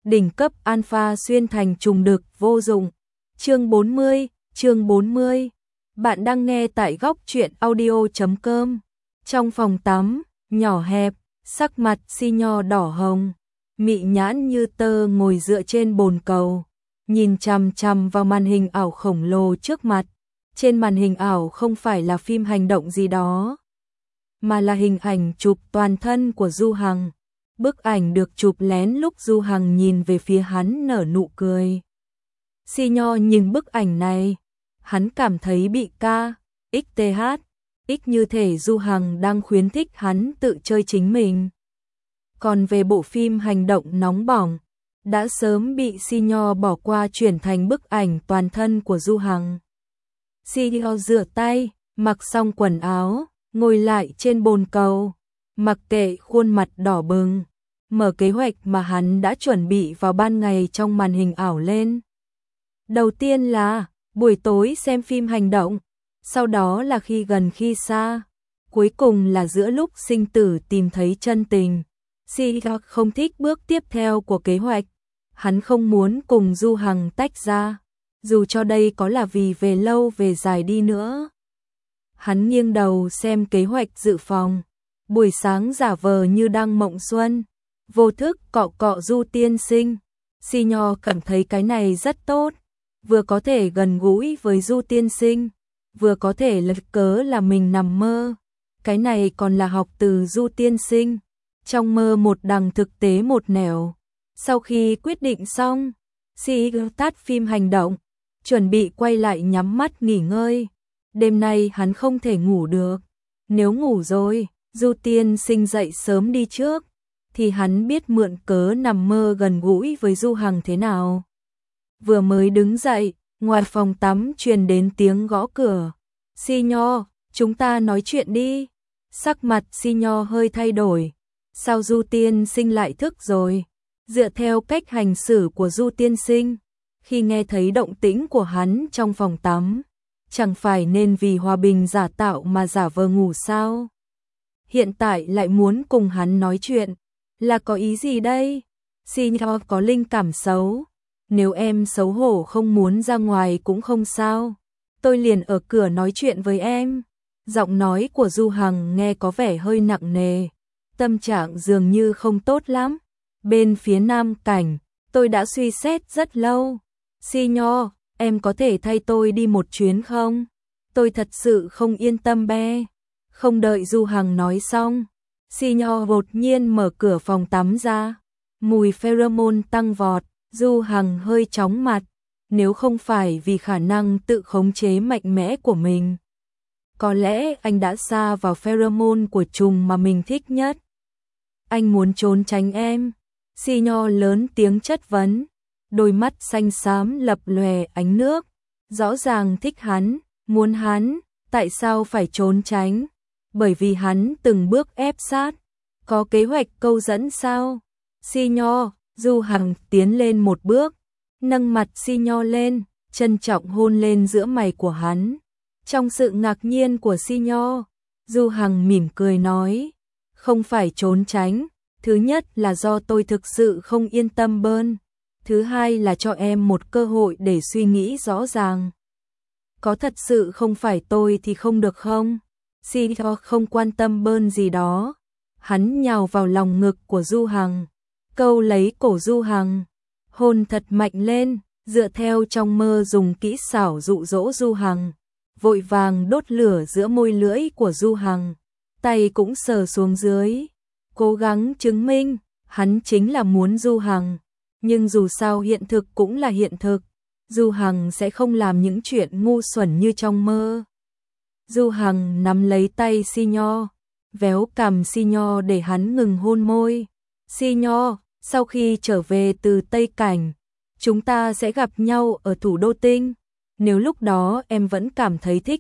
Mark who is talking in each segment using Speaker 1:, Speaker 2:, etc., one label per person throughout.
Speaker 1: đỉnh cấp alpha xuyên thành trùng đực vô dụng. Chương 40. Bạn đang nghe tại góc truyện audio.com. Trong phòng tắm, nhỏ hẹp, sắc mặt Si Nho đỏ hồng, mị nhãn như tơ ngồi dựa trên bồn cầu, nhìn chằm chằm vào màn hình ảo khổng lồ trước mặt. Trên màn hình ảo không phải là phim hành động gì đó, mà là hình ảnh chụp toàn thân của Du Hằng. Bức ảnh được chụp lén lúc Du Hằng nhìn về phía hắn nở nụ cười. Si Nho nhìn bức ảnh này, hắn cảm thấy bị ích như thể Du Hằng đang khuyến khích hắn tự chơi chính mình. Còn về bộ phim hành động nóng bỏng, đã sớm bị Si Nho bỏ qua, chuyển thành bức ảnh toàn thân của Du Hằng. Si Nho rửa tay, mặc xong quần áo, ngồi lại trên bồn cầu, mặc kệ khuôn mặt đỏ bừng, mở kế hoạch mà hắn đã chuẩn bị vào ban ngày trong màn hình ảo lên. Đầu tiên là buổi tối xem phim hành động, sau đó là khi gần khi xa, cuối cùng là giữa lúc sinh tử tìm thấy chân tình. Si Nho không thích bước tiếp theo của kế hoạch, hắn không muốn cùng Du Hằng tách ra, dù cho đây có là vì về lâu về dài đi nữa. Hắn nghiêng đầu xem kế hoạch dự phòng, buổi sáng giả vờ như đang mộng xuân, vô thức cọ cọ Du tiên sinh. Si Nho cảm thấy cái này rất tốt, vừa có thể gần gũi với Du tiên sinh, vừa có thể lật cớ là mình nằm mơ. Cái này còn là học từ Du tiên sinh, trong mơ một đằng thực tế một nẻo. Sau khi quyết định xong, Si tắt phim hành động, chuẩn bị quay lại nhắm mắt nghỉ ngơi. Đêm nay hắn không thể ngủ được, nếu ngủ rồi, Du tiên sinh dậy sớm đi trước, thì hắn biết mượn cớ nằm mơ gần gũi với Du Hằng thế nào. Vừa mới đứng dậy, ngoài phòng tắm truyền đến tiếng gõ cửa. Si Nho, chúng ta nói chuyện đi. Sắc mặt Si Nho hơi thay đổi. Sao Du tiên sinh lại thức rồi? Dựa theo cách hành xử của Du tiên sinh, khi nghe thấy động tĩnh của hắn trong phòng tắm, chẳng phải nên vì hòa bình giả tạo mà giả vờ ngủ sao? Hiện tại lại muốn cùng hắn nói chuyện, là có ý gì đây? Si Nho có linh cảm xấu. Nếu em xấu hổ không muốn ra ngoài cũng không sao, tôi liền ở cửa nói chuyện với em. Giọng nói của Du Hằng nghe có vẻ hơi nặng nề, tâm trạng dường như không tốt lắm. Bên phía Nam Cảnh, tôi đã suy xét rất lâu. Si Nho, em có thể thay tôi đi một chuyến không? Tôi thật sự không yên tâm be. Không đợi Du Hằng nói xong, Si Nho đột nhiên mở cửa phòng tắm ra. Mùi pheromone tăng vọt, Du Hằng hơi chóng mặt. Nếu không phải vì khả năng tự khống chế mạnh mẽ của mình, có lẽ anh đã sa vào pheromone của trùng mà mình thích nhất. Anh muốn trốn tránh em. Si Nho lớn tiếng chất vấn, đôi mắt xanh xám lập lòe ánh nước. Rõ ràng thích hắn, muốn hắn, tại sao phải trốn tránh? Bởi vì hắn từng bước ép sát. Có kế hoạch câu dẫn sao? Si Nho, Du Hằng tiến lên một bước, nâng mặt Si Nho lên, trân trọng hôn lên giữa mày của hắn. Trong sự ngạc nhiên của Si Nho, Du Hằng mỉm cười nói, không phải trốn tránh, thứ nhất là do tôi thực sự không yên tâm bơn, thứ hai là cho em một cơ hội để suy nghĩ rõ ràng. Có thật sự không phải tôi thì không được không? Si Nho không quan tâm bơn gì đó, hắn nhào vào lòng ngực của Du Hằng, câu lấy cổ Du Hằng, hôn thật mạnh lên, dựa theo trong mơ dùng kỹ xảo dụ dỗ Du Hằng, vội vàng đốt lửa giữa môi lưỡi của Du Hằng, tay cũng sờ xuống dưới, cố gắng chứng minh hắn chính là muốn Du Hằng, nhưng dù sao hiện thực cũng là hiện thực, Du Hằng sẽ không làm những chuyện ngu xuẩn như trong mơ. Du Hằng nắm lấy tay Si Nho, véo cằm Si Nho để hắn ngừng hôn môi. Si Nho, sau khi trở về từ Tây Cảnh, chúng ta sẽ gặp nhau ở thủ đô Tinh. Nếu lúc đó em vẫn cảm thấy thích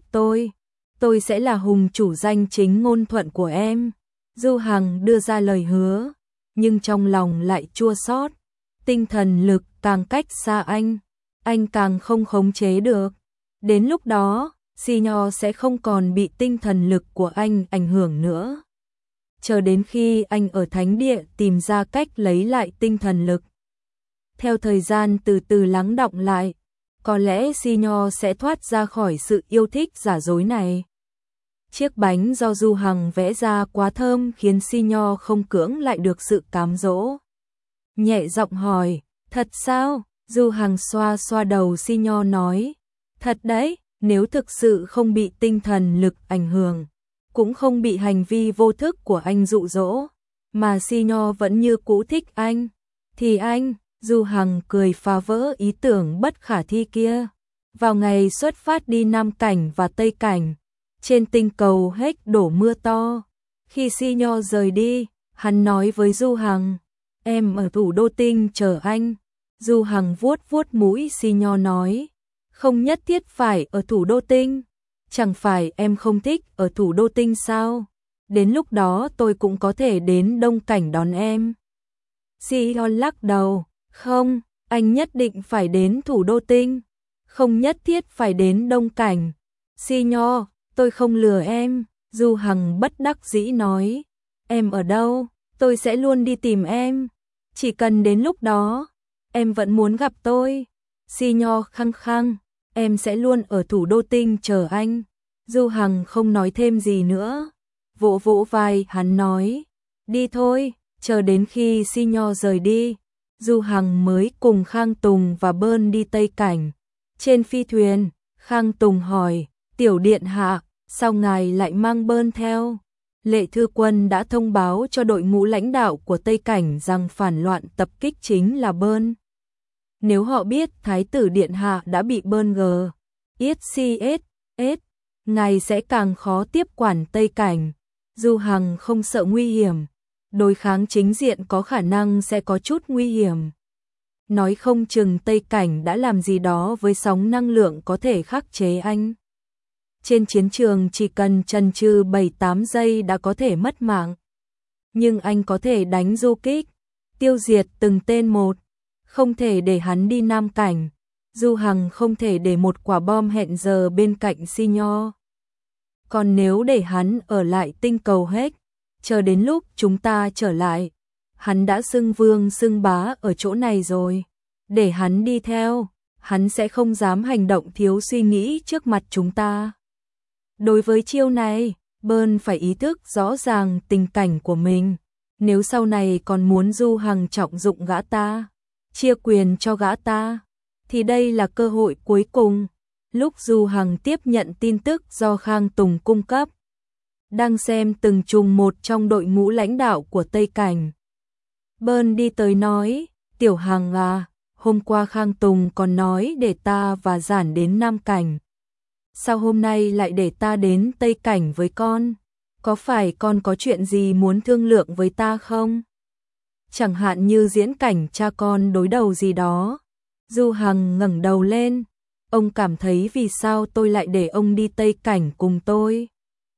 Speaker 1: tôi sẽ là hùng chủ danh chính ngôn thuận của em. Du Hằng đưa ra lời hứa, nhưng trong lòng lại chua xót. Tinh thần lực càng cách xa anh càng không khống chế được. Đến lúc đó, Si Nho sẽ không còn bị tinh thần lực của anh ảnh hưởng nữa. Chờ đến khi anh ở thánh địa tìm ra cách lấy lại tinh thần lực, Theo thời gian từ từ lắng đọng lại, có lẽ Si Nho sẽ thoát ra khỏi sự yêu thích giả dối này. Chiếc bánh do Du Hằng vẽ ra quá thơm khiến Si Nho không cưỡng lại được sự cám dỗ. Nhẹ giọng hỏi, thật sao? Du Hằng xoa xoa đầu Si Nho nói, thật đấy, nếu thực sự không bị tinh thần lực ảnh hưởng, cũng không bị hành vi vô thức của anh dụ dỗ, mà Si Nho vẫn như cũ thích anh, thì anh, Du Hằng cười phá vỡ ý tưởng bất khả thi kia. Vào ngày xuất phát đi Nam Cảnh và Tây Cảnh, trên tinh cầu Hếch đổ mưa to. Khi Si Nho rời đi, hắn nói với Du Hằng, em ở thủ đô Tinh chờ anh. Du Hằng vuốt vuốt mũi Si Nho nói, không nhất thiết phải ở thủ đô Tinh. Chẳng phải em không thích ở thủ đô Tinh sao? Đến lúc đó tôi cũng có thể đến Đông Cảnh đón em. Si Nho lắc đầu, không, anh nhất định phải đến thủ đô Tinh. Không nhất thiết phải đến Đông Cảnh. Si Nho, tôi không lừa em. Du Hằng bất đắc dĩ nói, em ở đâu, tôi sẽ luôn đi tìm em. Chỉ cần đến lúc đó, em vẫn muốn gặp tôi. Si Nho khăng khăng, em sẽ luôn ở thủ đô Tinh chờ anh. Du Hằng không nói thêm gì nữa. Vỗ vỗ vai hắn nói, đi thôi. Chờ đến khi Si Nho rời đi, Du Hằng mới cùng Khang Tùng và Bơn đi Tây Cảnh. Trên phi thuyền, Khang Tùng hỏi, tiểu điện hạ, sao ngài lại mang Bơn theo? Lệ Thư Quân đã thông báo cho đội ngũ lãnh đạo của Tây Cảnh rằng phản loạn tập kích chính là Bơn. Nếu họ biết Thái tử điện hạ đã bị Bơn GXCS, ngài sẽ càng khó tiếp quản Tây Cảnh. Du Hằng không sợ nguy hiểm, đối kháng chính diện có khả năng sẽ có chút nguy hiểm. Nói không chừng Tây Cảnh đã làm gì đó với sóng năng lượng có thể khắc chế anh. Trên chiến trường chỉ cần chần chừ 7-8 giây đã có thể mất mạng. Nhưng anh có thể đánh du kích, tiêu diệt từng tên một. Không thể để hắn đi Nam Cảnh. Du Hằng không thể để một quả bom hẹn giờ bên cạnh Si Nho. Còn nếu để hắn ở lại tinh cầu Hếch, chờ đến lúc chúng ta trở lại, hắn đã xưng vương xưng bá ở chỗ này rồi. Để hắn đi theo, hắn sẽ không dám hành động thiếu suy nghĩ trước mặt chúng ta. Đối với chiêu này, Bơn phải ý thức rõ ràng tình cảnh của mình. Nếu sau này còn muốn Du Hằng trọng dụng gã ta, chia quyền cho gã ta, thì đây là cơ hội cuối cùng. Lúc Du Hằng tiếp nhận tin tức do Khang Tùng cung cấp, đang xem từng trùng một trong đội ngũ lãnh đạo của Tây Cảnh, Bơn đi tới nói, Tiểu Hằng à, hôm qua Khang Tùng còn nói để ta và Giản đến Nam Cảnh. Sao hôm nay lại để ta đến Tây Cảnh với con? Có phải con có chuyện gì muốn thương lượng với ta không? Chẳng hạn như diễn cảnh cha con đối đầu gì đó. Du Hằng ngẩng đầu lên. Ông cảm thấy vì sao tôi lại để ông đi Tây Cảnh cùng tôi?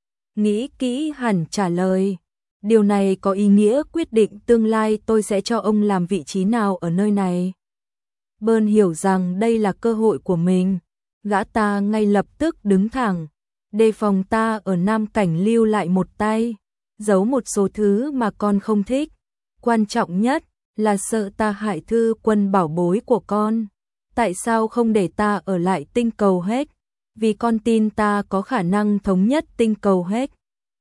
Speaker 1: Nghĩ kỹ hẳn trả lời. Điều này có ý nghĩa quyết định tương lai tôi sẽ cho ông làm vị trí nào ở nơi này. Bơn hiểu rằng đây là cơ hội của mình. Gã ta ngay lập tức đứng thẳng, đề phòng ta ở Nam Cảnh lưu lại một tay, giấu một số thứ mà con không thích. Quan trọng nhất là sợ ta hại Thư Quân bảo bối của con. Tại sao không để ta ở lại tinh cầu Hếch? Vì con tin ta có khả năng thống nhất tinh cầu Hếch,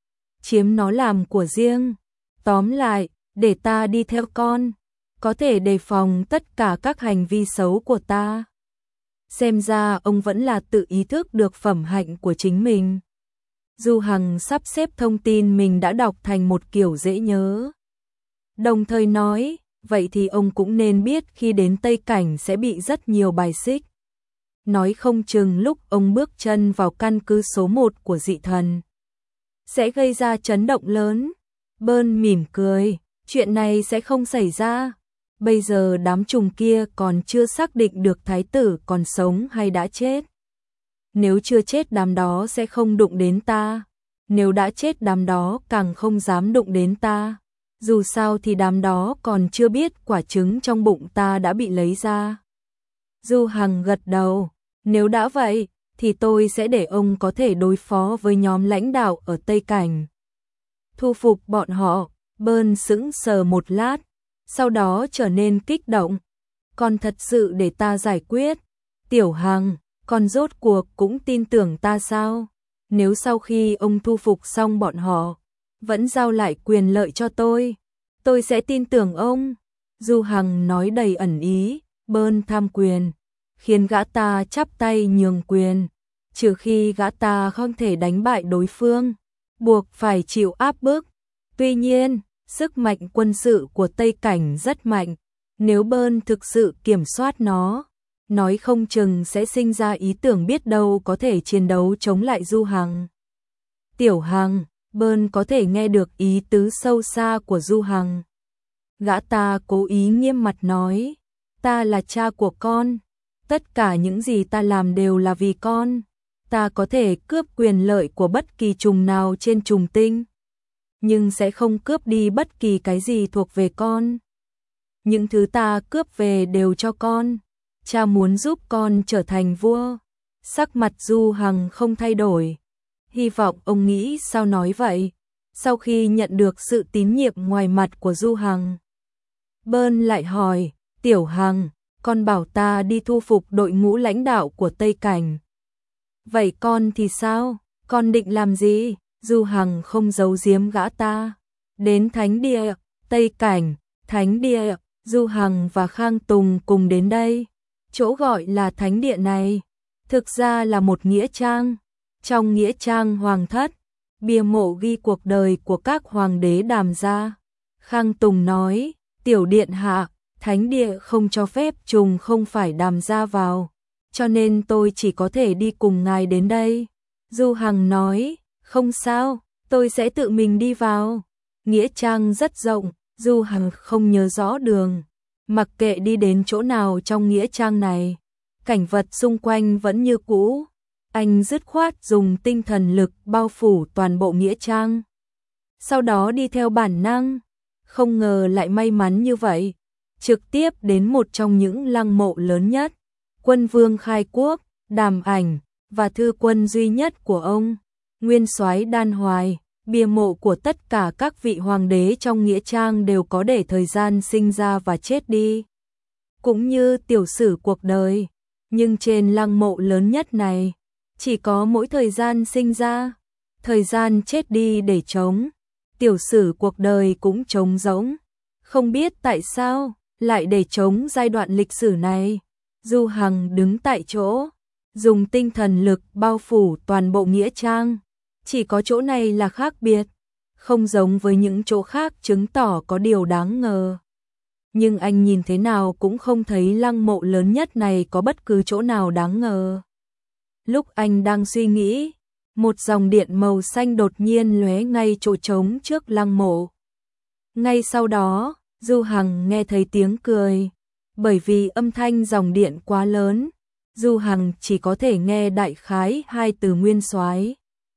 Speaker 1: chiếm nó làm của riêng. Tóm lại, để ta đi theo con, có thể đề phòng tất cả các hành vi xấu của ta. Xem ra ông vẫn là tự ý thức được phẩm hạnh của chính mình. Du Hằng sắp xếp thông tin mình đã đọc thành một kiểu dễ nhớ. Đồng thời nói, vậy thì ông cũng nên biết khi đến Tây Cảnh sẽ bị rất nhiều bài xích. Nói không chừng lúc ông bước chân vào căn cứ số 1 của dị thần, sẽ gây ra chấn động lớn. Bơn mỉm cười, chuyện này sẽ không xảy ra. Bây giờ đám trùng kia còn chưa xác định được thái tử còn sống hay đã chết. Nếu chưa chết đám đó sẽ không đụng đến ta. Nếu đã chết đám đó càng không dám đụng đến ta. Dù sao thì đám đó còn chưa biết quả trứng trong bụng ta đã bị lấy ra. Du Hằng gật đầu. Nếu đã vậy, thì tôi sẽ để ông có thể đối phó với nhóm lãnh đạo ở Tây Cảnh. Thu phục bọn họ. Bơn sững sờ một lát, sau đó trở nên kích động. con thật sự để ta giải quyết. Tiểu Hằng, con rốt cuộc cũng tin tưởng ta sao? Nếu sau khi ông thu phục xong bọn họ, vẫn giao lại quyền lợi cho tôi sẽ tin tưởng ông. Du Hằng nói đầy ẩn ý, Bơn tham quyền, khiến gã ta chắp tay nhường quyền, trừ khi gã ta không thể đánh bại đối phương, buộc phải chịu áp bức. Tuy nhiên, sức mạnh quân sự của Tây Cảnh rất mạnh, nếu Bơn thực sự kiểm soát nó, nói không chừng sẽ sinh ra ý tưởng biết đâu có thể chiến đấu chống lại Du Hằng. Tiểu Hằng, Bơn có thể nghe được ý tứ sâu xa của Du Hằng. Gã ta cố ý nghiêm mặt nói, ta là cha của con, tất cả những gì ta làm đều là vì con, ta có thể cướp quyền lợi của bất kỳ trùng nào trên trùng tinh, nhưng sẽ không cướp đi bất kỳ cái gì thuộc về con. Những thứ ta cướp về đều cho con, cha muốn giúp con trở thành vua. Sắc mặt Du Hằng không thay đổi. Hy vọng ông nghĩ sao nói vậy. Sau khi nhận được sự tín nhiệm ngoài mặt của Du Hằng, Bơn lại hỏi, Tiểu Hằng, con bảo ta đi thu phục đội ngũ lãnh đạo của Tây Cảnh. Vậy con thì sao? Con định làm gì? Du Hằng không giấu giếm gã ta. Đến Thánh Địa, Tây Cảnh, Thánh Địa, Du Hằng và Khang Tùng cùng đến đây. Chỗ gọi là Thánh Địa này, thực ra là một nghĩa trang. Trong nghĩa trang hoàng thất, bia mộ ghi cuộc đời của các hoàng đế Đàm gia. Khang Tùng nói, Tiểu điện hạ, Thánh Địa không cho phép trùng không phải Đàm gia vào, cho nên tôi chỉ có thể đi cùng ngài đến đây. Du Hằng nói, không sao, tôi sẽ tự mình đi vào. Nghĩa trang rất rộng, Du Hằng không nhớ rõ đường. Mặc kệ đi đến chỗ nào trong nghĩa trang này, cảnh vật xung quanh vẫn như cũ. Anh dứt khoát dùng tinh thần lực bao phủ toàn bộ nghĩa trang. Sau đó đi theo bản năng, không ngờ lại may mắn như vậy, trực tiếp đến một trong những lăng mộ lớn nhất, Quân Vương Khai Quốc, Đàm Ảnh và thư quân duy nhất của ông, Nguyên Soái Đan Hoài. Bia mộ của tất cả các vị hoàng đế trong nghĩa trang đều có để thời gian sinh ra và chết đi, cũng như tiểu sử cuộc đời, nhưng trên lăng mộ lớn nhất này, chỉ có mỗi thời gian sinh ra, thời gian chết đi để trống, tiểu sử cuộc đời cũng trống rỗng. Không biết tại sao lại để trống giai đoạn lịch sử này. Du Hằng đứng tại chỗ, dùng tinh thần lực bao phủ toàn bộ nghĩa trang. Chỉ có chỗ này là khác biệt, không giống với những chỗ khác, chứng tỏ có điều đáng ngờ. Nhưng anh nhìn thế nào cũng không thấy lăng mộ lớn nhất này có bất cứ chỗ nào đáng ngờ. Lúc anh đang suy nghĩ, một dòng điện màu xanh đột nhiên lóe ngay chỗ trống trước lăng mộ. Ngay sau đó, Du Hằng nghe thấy tiếng cười. Bởi vì âm thanh dòng điện quá lớn, Du Hằng chỉ có thể nghe đại khái hai từ Nguyên Soái.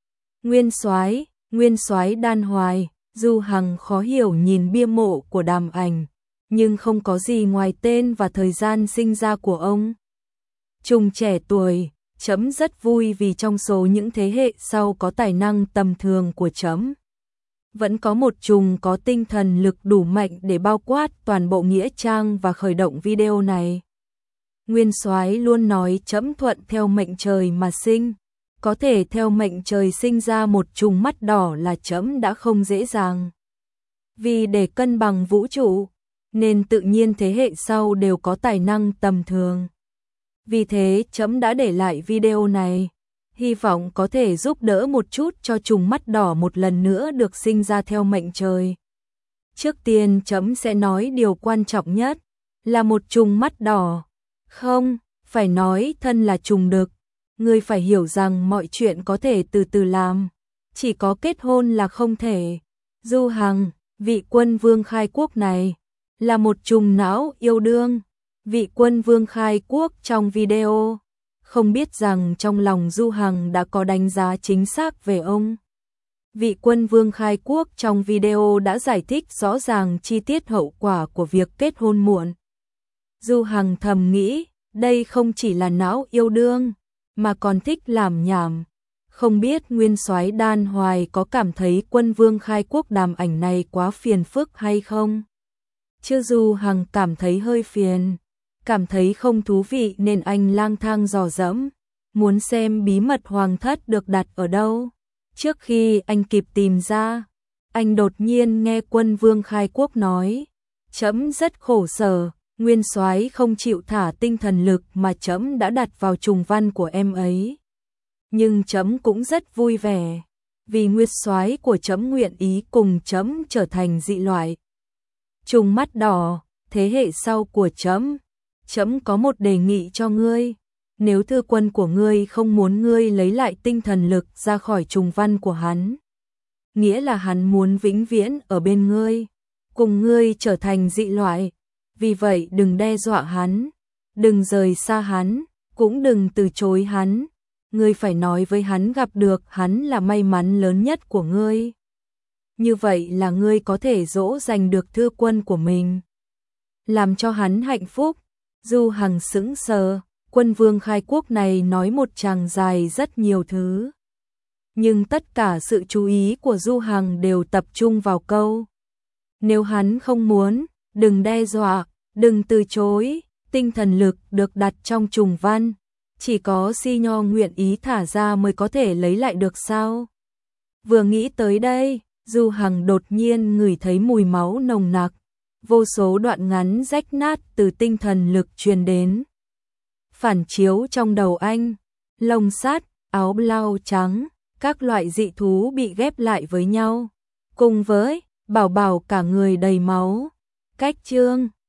Speaker 1: Nguyên Soái Đan Hoài. Du Hằng khó hiểu nhìn bia mộ của Đàm Ảnh, nhưng không có gì ngoài tên và thời gian sinh ra của ông. Trùng trẻ tuổi, trẫm rất vui vì trong số những thế hệ sau có tài năng tầm thường của trẫm, vẫn có một trùng có tinh thần lực đủ mạnh để bao quát toàn bộ nghĩa trang và khởi động video này. Nguyên Soái luôn nói trẫm thuận theo mệnh trời mà sinh, có thể theo mệnh trời sinh ra một trùng mắt đỏ là trẫm đã không dễ dàng. Vì để cân bằng vũ trụ, nên tự nhiên thế hệ sau đều có tài năng tầm thường. Vì thế trẫm đã để lại video này, hy vọng có thể giúp đỡ một chút cho trùng mắt đỏ một lần nữa được sinh ra theo mệnh trời. Trước tiên trẫm sẽ nói điều quan trọng nhất, là một trùng mắt đỏ. Không, phải nói thân là trùng đực. Ngươi phải hiểu rằng mọi chuyện có thể từ từ làm, chỉ có kết hôn là không thể. Du Hằng, vị Quân Vương Khai Quốc này, là một trùng não yêu đương. Vị Quân Vương Khai Quốc trong video, không biết rằng trong lòng Du Hằng đã có đánh giá chính xác về ông. Vị Quân Vương Khai Quốc trong video đã giải thích rõ ràng chi tiết hậu quả của việc kết hôn muộn. Du Hằng thầm nghĩ, đây không chỉ là não yêu đương, mà còn thích làm nhảm. Không biết Nguyên Soái Đan Hoài có cảm thấy Quân Vương Khai Quốc Đàm Ảnh này quá phiền phức hay không? Chứ Du Hằng cảm thấy hơi phiền. cảm thấy không thú vị nên anh lang thang dò dẫm, muốn xem bí mật hoàng thất được đặt ở đâu. Trước khi anh kịp tìm ra, anh đột nhiên nghe Quân Vương khai quốc nói, trẫm rất khổ sở, nguyên soái không chịu thả tinh thần lực mà trẫm đã đặt vào trùng văn của em ấy. Nhưng trẫm cũng rất vui vẻ, vì nguyên soái của trẫm nguyện ý cùng trẫm trở thành dị loại. Trùng mắt đỏ, thế hệ sau của trẫm có một đề nghị cho ngươi. Nếu thư quân của ngươi không muốn ngươi lấy lại tinh thần lực ra khỏi trùng văn của hắn, nghĩa là hắn muốn vĩnh viễn ở bên ngươi, cùng ngươi trở thành dị loại. Vì vậy đừng đe dọa hắn, đừng rời xa hắn, cũng đừng từ chối hắn. Ngươi phải nói với hắn gặp được hắn là may mắn lớn nhất của ngươi. Như vậy là ngươi có thể dỗ dành được thư quân của mình, làm cho hắn hạnh phúc. Du Hằng sững sờ, Quân Vương khai quốc này nói một tràng dài rất nhiều thứ. Nhưng tất cả sự chú ý của Du Hằng đều tập trung vào câu. Nếu hắn không muốn, đừng đe dọa, đừng từ chối, tinh thần lực được đặt trong trùng văn. Chỉ có Si Nho nguyện ý thả ra mới có thể lấy lại được sao? Vừa nghĩ tới đây, Du Hằng đột nhiên ngửi thấy mùi máu nồng nặc, vô số đoạn ngắn rách nát từ tinh thần lực truyền đến. Phản chiếu trong đầu anh, lông sát, áo blau trắng, các loại dị thú bị ghép lại với nhau, cùng với Bảo Bảo cả người đầy máu. Cách chương